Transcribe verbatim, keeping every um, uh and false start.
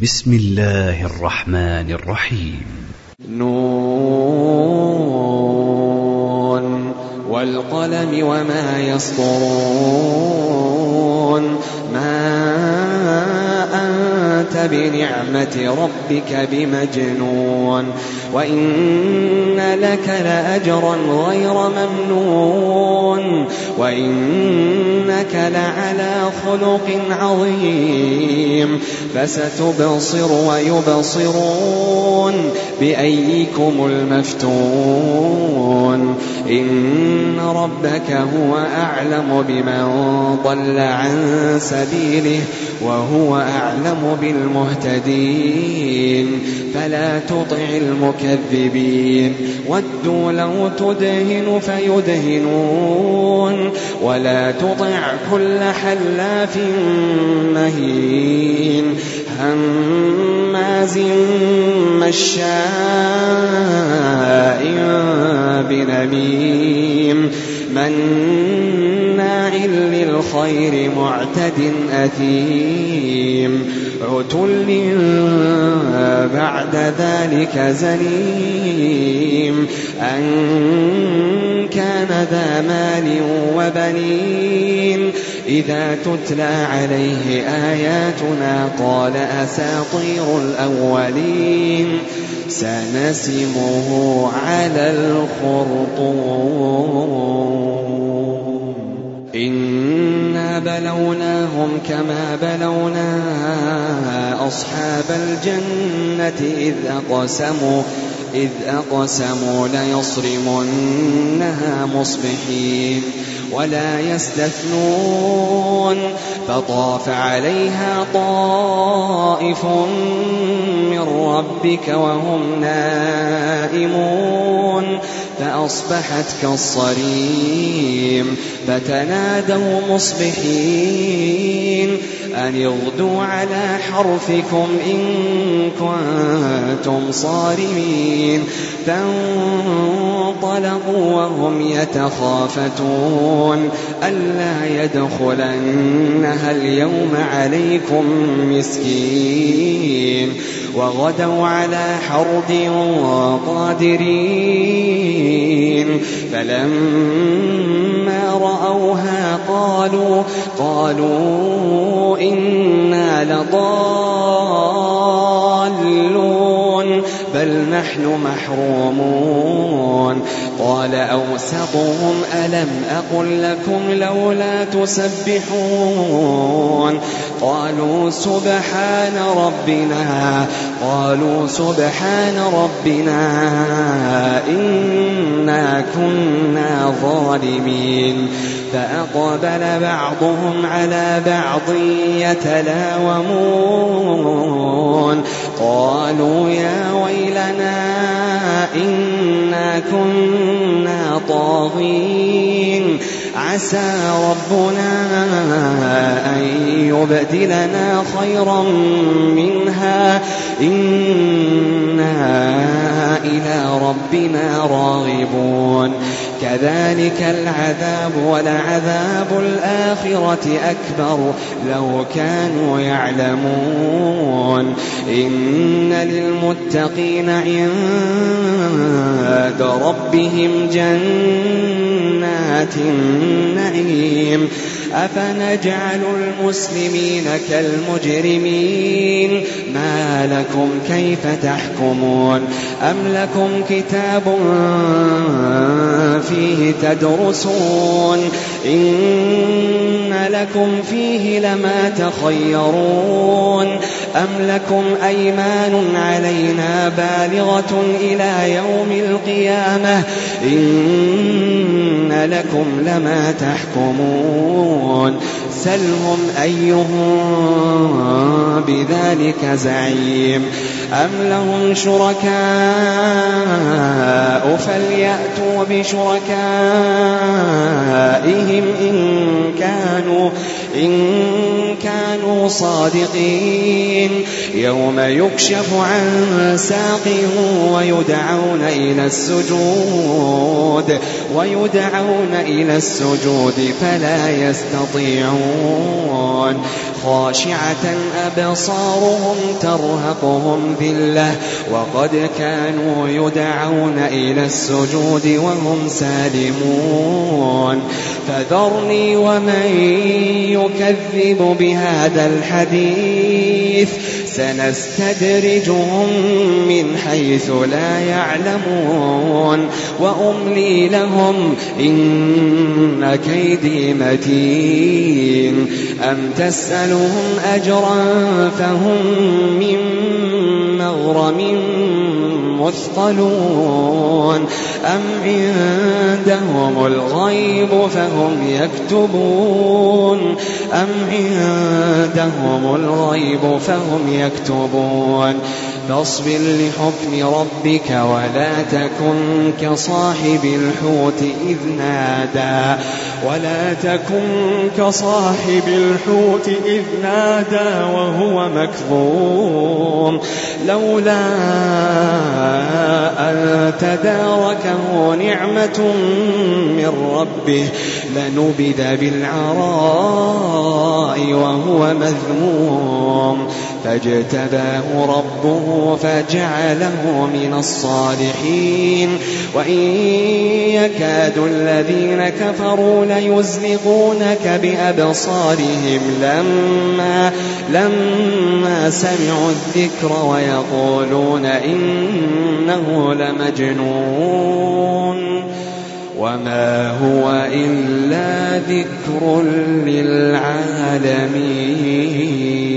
بسم الله الرحمن الرحيم. نون والقلم وما يسطرون ما أنت بنعمة ربك بمجنون وإن لك لأجرا غير ممنون وإنك لعلى خلق عظيم فستبصر ويبصرون بأيكم المفتون إن ربك هو أعلم بمن ضل عن سبيله وهو أعلم بالمهتدين فلا تطع المكذبين ودوا لو تدهن فيدهنون ولا تطع كل حلاف مهين هماز مشاء بنميم مناع للخير معتد أثيم عتل بعد ذلك زنيم أن كان ذا مال وبنين إذا تتلى عليه آياتنا قال أساطير الأولين سنسمه على الخرطوم إنا بلوناهم كما بلونا أصحاب الجنة إذ أقسموا إذ أقسموا ليصرمنها مصبحين ولا يستثنون فطاف عليها طائف من ربك وهم نائمون فأصبحت كالصريم فتنادوا مصبحين أن اغدوا على حرثكم إن كنتم صارمين فانطلقوا وهم يتخافتون ألا يدخلنها اليوم عليكم مسكين وغدوا على حرد قادرين فلما رأوها قالوا قالوا إنا لضالون بل نحن محرومون قال أوسطهم ألم أقل لكم لولا تسبحون قالوا سبحان ربنا قالوا سبحان ربنا إنا كنا ظالمين فأقبل بعضهم على بعض يتلاومون قالوا يا ويلنا إنا كنا طاغين عسى ربنا أن يبدلنا خيرا منها إنا إلى ربنا راغبون كذلك العذاب ولعذاب الآخرة أكبر لو كانوا يعلمون إن للمتقين عند ربهم جنات النعيم أفنجعل المسلمين كالمجرمين ما لكم كيف تحكمون أم لكم كتاب فيه تدرسون إن لكم فيه لما تخيرون أم لكم أيمان علينا بالغة إلى يوم القيامة إن لكم لما تحكمون سلهم أيهم بذلك زعيم أم لهم شركاء فليأتوا بشركائهم إن كانوا إن كانوا صادقين يوم يكشف عن ساق ويدعون إلى السجود ويدعون إلى السجود فلا يستطيعون خاشعة أبصارهم ترهقهم ذلة وقد كانوا يدعون إلى السجود وهم سالمون فذرني ومن يكذب بهذا الحديث سنستدرجهم من حيث لا يعلمون وأملي لهم إن كيدي متين أم تسألهم أجرا فهم من مغرم مثقلون أم عندهم الغيب فهم يكتبون أم عندهم الغيب فهم يكتبون فاصبر لحكم ربك ولا تكن كصاحب الحوت إذ نادى ولا تكن كصاحب الحوت إذ نادى وهو مكظوم لولا أن تداركه نعمة من ربه لنبذ بالعراء وهو مذموم فاجتباه ربه فجعله من الصالحين وإن يكاد الذين كفروا ليزلقونك بأبصارهم لما, لما سمعوا الذكر ويقولون إنه لمجنون وما هو إلا ذكر للعالمين.